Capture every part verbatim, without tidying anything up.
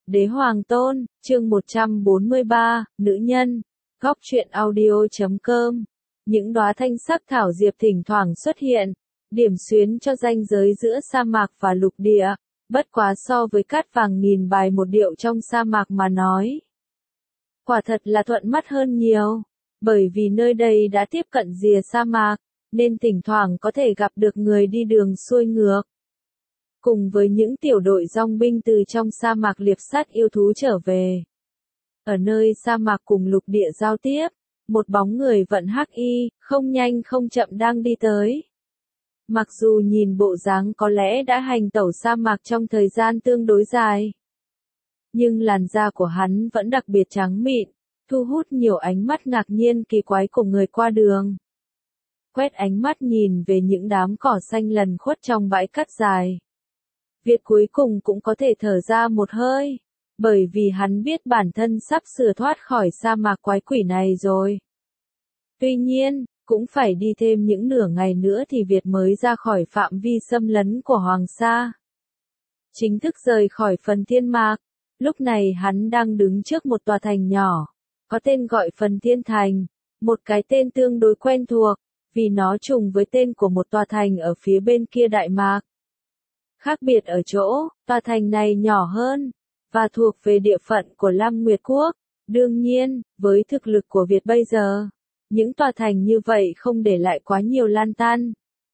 Đế Hoàng Tôn, chương một trăm bốn mươi ba, Nữ Nhân, Góc truyện audio.com. Những đóa thanh sắc thảo diệp thỉnh thoảng xuất hiện, điểm xuyến cho ranh giới giữa sa mạc và lục địa, bất quá so với cát vàng nghìn bài một điệu trong sa mạc mà nói. Quả thật là thuận mắt hơn nhiều, bởi vì nơi đây đã tiếp cận rìa sa mạc, nên thỉnh thoảng có thể gặp được người đi đường xuôi ngược. Cùng với những tiểu đội dòng binh từ trong sa mạc liệp sát yêu thú trở về. Ở nơi sa mạc cùng lục địa giao tiếp, một bóng người vận hắc y, không nhanh không chậm đang đi tới. Mặc dù nhìn bộ dáng có lẽ đã hành tẩu sa mạc trong thời gian tương đối dài, nhưng làn da của hắn vẫn đặc biệt trắng mịn, thu hút nhiều ánh mắt ngạc nhiên kỳ quái của người qua đường. Quét ánh mắt nhìn về những đám cỏ xanh lần khuất trong bãi cát dài. Việt cuối cùng cũng có thể thở ra một hơi, bởi vì hắn biết bản thân sắp sửa thoát khỏi sa mạc quái quỷ này rồi. Tuy nhiên, cũng phải đi thêm những nửa ngày nữa thì Việt mới ra khỏi phạm vi xâm lấn của Hoàng Sa. Chính thức rời khỏi phần thiên mạc, lúc này hắn đang đứng trước một tòa thành nhỏ, có tên gọi phần thiên thành, một cái tên tương đối quen thuộc, vì nó trùng với tên của một tòa thành ở phía bên kia đại mạc. Khác biệt ở chỗ, tòa thành này nhỏ hơn, và thuộc về địa phận của Lam Nguyệt Quốc. Đương nhiên, với thực lực của Việt bây giờ, những tòa thành như vậy không để lại quá nhiều lan tan.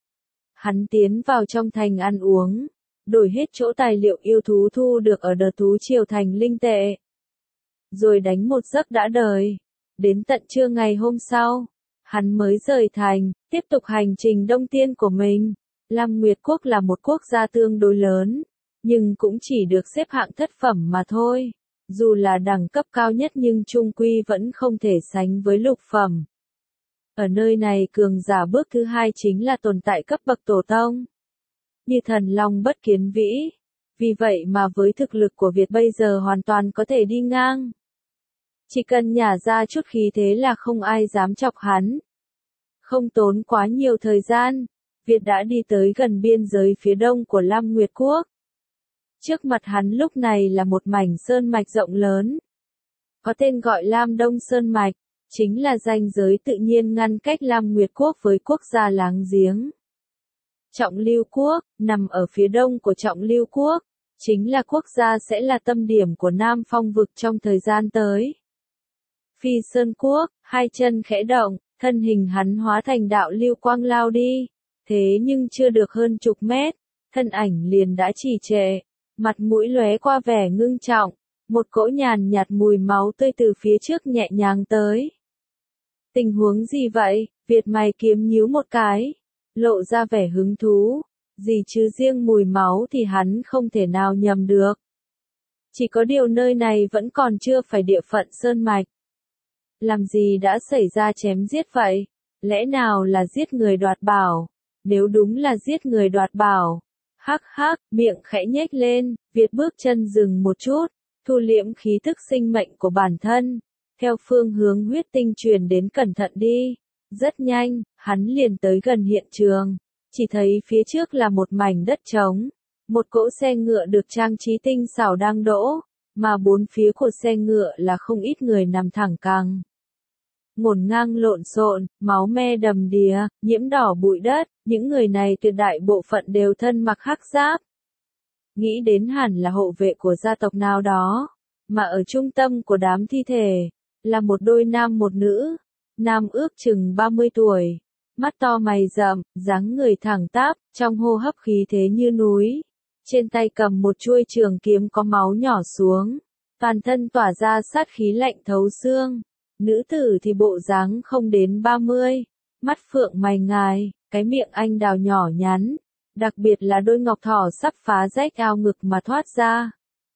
Hắn tiến vào trong thành ăn uống, đổi hết chỗ tài liệu yêu thú thu được ở đợt thú triều thành linh tệ. Rồi đánh một giấc đã đời. Đến tận trưa ngày hôm sau, hắn mới rời thành, tiếp tục hành trình đông tiên của mình. Lam Nguyệt Quốc là một quốc gia tương đối lớn, nhưng cũng chỉ được xếp hạng thất phẩm mà thôi. Dù là đẳng cấp cao nhất nhưng chung quy vẫn không thể sánh với lục phẩm. Ở nơi này cường giả bước thứ hai chính là tồn tại cấp bậc tổ tông, như thần long bất kiến vĩ. Vì vậy mà với thực lực của Việt bây giờ hoàn toàn có thể đi ngang. Chỉ cần nhả ra chút khí thế là không ai dám chọc hắn. Không tốn quá nhiều thời gian, Việt đã đi tới gần biên giới phía đông của Lam Nguyệt Quốc. Trước mặt hắn lúc này là một mảnh sơn mạch rộng lớn, có tên gọi Lam Đông Sơn Mạch, chính là ranh giới tự nhiên ngăn cách Lam Nguyệt Quốc với quốc gia láng giếng. Trọng Lưu Quốc, nằm ở phía đông của Trọng Lưu Quốc, chính là quốc gia sẽ là tâm điểm của Nam Phong vực trong thời gian tới. Phi Sơn Quốc, hai chân khẽ động, thân hình hắn hóa thành đạo lưu quang lao đi. Thế nhưng chưa được hơn chục mét, thân ảnh liền đã trì trệ, mặt mũi lóe qua vẻ ngưng trọng, một cỗ nhàn nhạt mùi máu tươi từ phía trước nhẹ nhàng tới. Tình huống gì vậy? Việt mày kiếm nhíu một cái, lộ ra vẻ hứng thú, gì chứ riêng mùi máu thì hắn không thể nào nhầm được. Chỉ có điều nơi này vẫn còn chưa phải địa phận sơn mạch. Làm gì đã xảy ra chém giết vậy? Lẽ nào là giết người đoạt bảo? Nếu đúng là giết người đoạt bảo, hắc hắc, miệng khẽ nhếch lên, Việt bước chân dừng một chút, thu liễm khí thức sinh mệnh của bản thân, theo phương hướng huyết tinh truyền đến cẩn thận đi. Rất nhanh, hắn liền tới gần hiện trường, chỉ thấy phía trước là một mảnh đất trống, một cỗ xe ngựa được trang trí tinh xảo đang đỗ, mà bốn phía của xe ngựa là không ít người nằm thẳng cẳng. Ngổn ngang lộn xộn, máu me đầm đìa, nhiễm đỏ bụi đất, những người này tuyệt đại bộ phận đều thân mặc hắc giáp. Nghĩ đến hẳn là hộ vệ của gia tộc nào đó, mà ở trung tâm của đám thi thể, là một đôi nam một nữ, nam ước chừng ba mươi tuổi, mắt to mày rậm, dáng người thẳng tắp, trong hô hấp khí thế như núi, trên tay cầm một chuôi trường kiếm có máu nhỏ xuống, toàn thân tỏa ra sát khí lạnh thấu xương. Nữ tử thì bộ dáng không đến ba mươi, mắt phượng mày ngài, cái miệng anh đào nhỏ nhắn, đặc biệt là đôi ngọc thỏ sắp phá rách ao ngực mà thoát ra,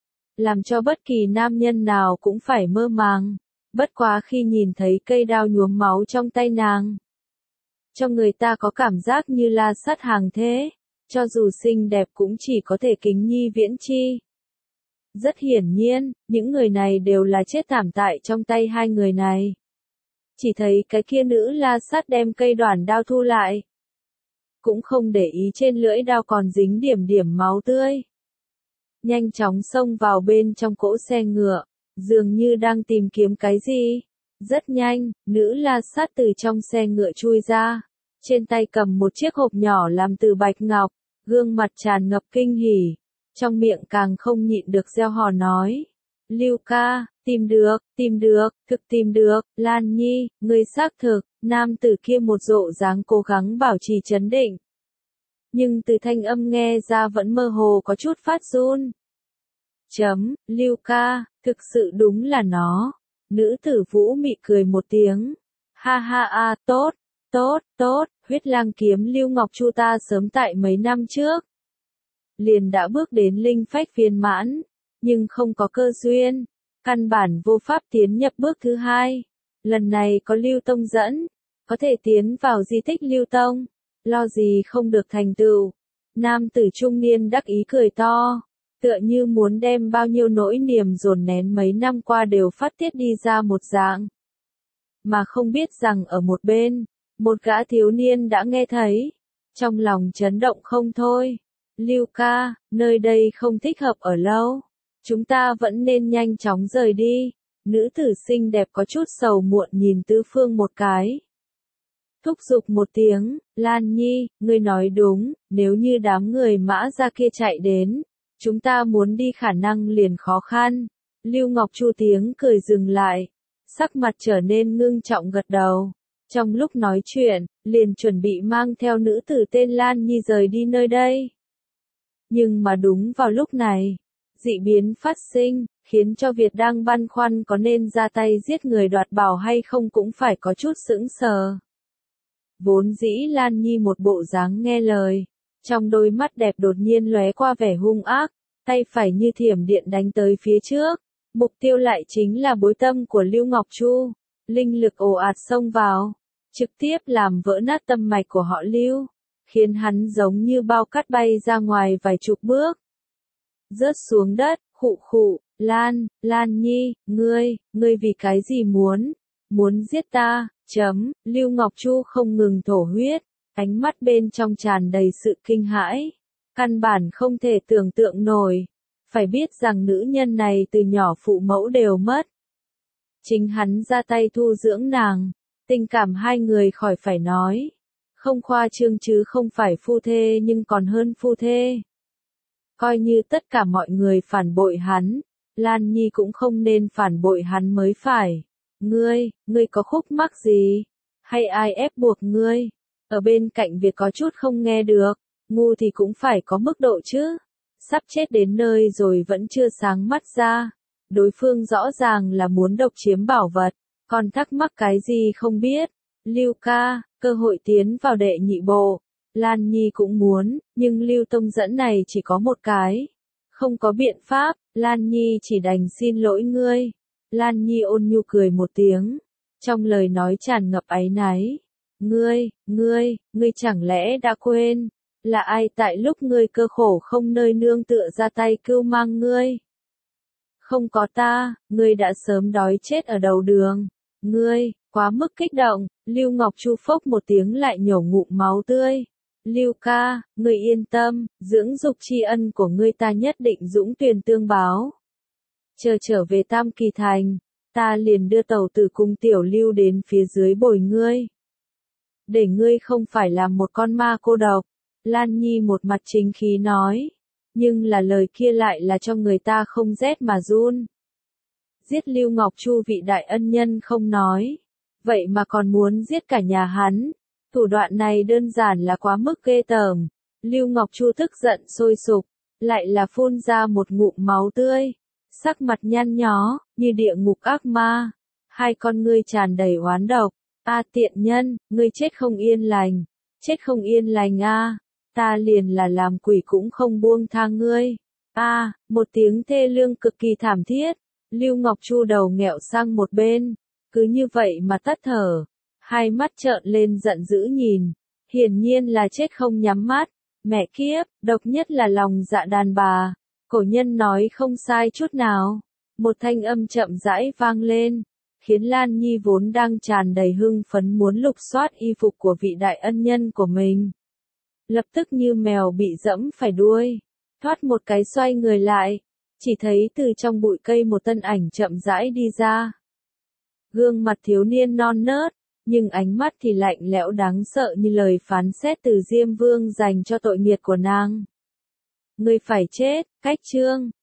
làm cho bất kỳ nam nhân nào cũng phải mơ màng. Bất quá khi nhìn thấy cây đao nhuốm máu trong tay nàng, cho người ta có cảm giác như la sát hàng thế, cho dù xinh đẹp cũng chỉ có thể kính nhi viễn chi. Rất hiển nhiên, những người này đều là chết thảm tại trong tay hai người này. Chỉ thấy cái kia nữ la sát đem cây đoản đao thu lại, cũng không để ý trên lưỡi đao còn dính điểm điểm máu tươi. nhanh chóng xông vào bên trong cỗ xe ngựa, dường như đang tìm kiếm cái gì. Rất nhanh, nữ la sát từ trong xe ngựa chui ra, trên tay cầm một chiếc hộp nhỏ làm từ bạch ngọc, gương mặt tràn ngập kinh hỉ, trong miệng càng không nhịn được reo hò nói. Lưu ca, tìm được, tìm được, thực tìm được, Lan Nhi, người xác thực, nam tử kia một rộ dáng cố gắng bảo trì trấn định. Nhưng từ thanh âm nghe ra vẫn mơ hồ có chút phát run. Chấm, Lưu ca, thực sự đúng là nó. Nữ tử Vũ Mị cười một tiếng. Ha ha a, tốt, tốt, tốt, huyết lang kiếm Lưu Ngọc Chu ta sớm tại mấy năm trước. Liền đã bước đến linh phách viên mãn, nhưng không có cơ duyên, căn bản vô pháp tiến nhập bước thứ hai. Lần này có Lưu Tông dẫn, có thể tiến vào di tích Lưu Tông, lo gì không được thành tựu. Nam tử trung niên đắc ý cười to, tựa như muốn đem bao nhiêu nỗi niềm dồn nén mấy năm qua đều phát tiết đi ra một dạng. Mà không biết rằng ở một bên, một gã thiếu niên đã nghe thấy, trong lòng chấn động không thôi. Lưu ca, nơi đây không thích hợp ở lâu, chúng ta vẫn nên nhanh chóng rời đi. Nữ tử xinh đẹp có chút sầu muộn nhìn tứ phương một cái. Thúc giục một tiếng, Lan Nhi, ngươi nói đúng, nếu như đám người Mã ra kia chạy đến, chúng ta muốn đi khả năng liền khó khăn. Lưu Ngọc Chu tiếng cười dừng lại, sắc mặt trở nên ngưng trọng gật đầu. Trong lúc nói chuyện, liền chuẩn bị mang theo nữ tử tên Lan Nhi rời đi nơi đây. Nhưng mà đúng vào lúc này, dị biến phát sinh, khiến cho Việt đang băn khoăn có nên ra tay giết người đoạt bảo hay không cũng phải có chút sững sờ. Vốn dĩ Lan Nhi một bộ dáng nghe lời, trong đôi mắt đẹp đột nhiên lóe qua vẻ hung ác, tay phải như thiểm điện đánh tới phía trước, mục tiêu lại chính là bối tâm của Lưu Ngọc Chu, linh lực ồ ạt xông vào, trực tiếp làm vỡ nát tâm mạch của họ Lưu, khiến hắn giống như bao cát bay ra ngoài vài chục bước, rớt xuống đất, khụ khụ. Lan, Lan Nhi, ngươi, ngươi vì cái gì muốn, muốn giết ta, chấm, Lưu Ngọc Chu không ngừng thổ huyết, ánh mắt bên trong tràn đầy sự kinh hãi, căn bản không thể tưởng tượng nổi, phải biết rằng nữ nhân này từ nhỏ phụ mẫu đều mất. Chính hắn ra tay thu dưỡng nàng, tình cảm hai người khỏi phải nói, không khoa trương chứ không phải phu thê nhưng còn hơn phu thê. Coi như tất cả mọi người phản bội hắn, Lan Nhi cũng không nên phản bội hắn mới phải. Ngươi, ngươi có khúc mắc gì? Hay ai ép buộc ngươi? Ở bên cạnh Việt có chút không nghe được, ngu thì cũng phải có mức độ chứ. Sắp chết đến nơi rồi vẫn chưa sáng mắt ra. Đối phương rõ ràng là muốn độc chiếm bảo vật, còn thắc mắc cái gì không biết. Lưu ca, cơ hội tiến vào đệ nhị bộ. Lan Nhi cũng muốn, nhưng Lưu Tông dẫn này chỉ có một cái. Không có biện pháp, Lan Nhi chỉ đành xin lỗi ngươi. Lan Nhi ôn nhu cười một tiếng, trong lời nói tràn ngập áy náy. Ngươi, ngươi, ngươi chẳng lẽ đã quên, là ai tại lúc ngươi cơ khổ không nơi nương tựa ra tay cưu mang ngươi? Không có ta, ngươi đã sớm đói chết ở đầu đường. Ngươi, quá mức kích động, Lưu Ngọc Chu phốc một tiếng lại nhổ ngụm máu tươi. Lưu ca, ngươi yên tâm, dưỡng dục tri ân của ngươi ta nhất định dũng tuyền tương báo. Chờ trở về Tam Kỳ Thành, ta liền đưa tàu tử cùng tiểu Lưu đến phía dưới bồi ngươi. Để ngươi không phải làm một con ma cô độc. Lan Nhi một mặt chính khí nói, nhưng là lời kia lại là cho người ta không rét mà run. Giết Lưu Ngọc Chu vị đại ân nhân không nói, vậy mà còn muốn giết cả nhà hắn. Thủ đoạn này đơn giản là quá mức ghê tởm. Lưu Ngọc Chu tức giận sôi sục, lại là phun ra một ngụm máu tươi, sắc mặt nhăn nhó, như địa ngục ác ma. Hai con ngươi tràn đầy oán độc. A tiện nhân, ngươi chết không yên lành, chết không yên lành a, ta liền là làm quỷ cũng không buông tha ngươi. A, một tiếng thê lương cực kỳ thảm thiết. Lưu Ngọc Chu đầu nghẹo sang một bên, cứ như vậy mà tắt thở. Hai mắt trợn lên giận dữ nhìn, hiển nhiên là chết không nhắm mắt. Mẹ kiếp, độc nhất là lòng dạ đàn bà. Cổ nhân nói không sai chút nào. Một thanh âm chậm rãi vang lên, khiến Lan Nhi vốn đang tràn đầy hưng phấn muốn lục soát y phục của vị đại ân nhân của mình. Lập tức như mèo bị dẫm phải đuôi. Thoát một cái xoay người lại, chỉ thấy từ trong bụi cây một thân ảnh chậm rãi đi ra. Gương mặt thiếu niên non nớt, nhưng ánh mắt thì lạnh lẽo đáng sợ như lời phán xét từ Diêm Vương dành cho tội nghiệt của nàng. Ngươi phải chết, cách chương.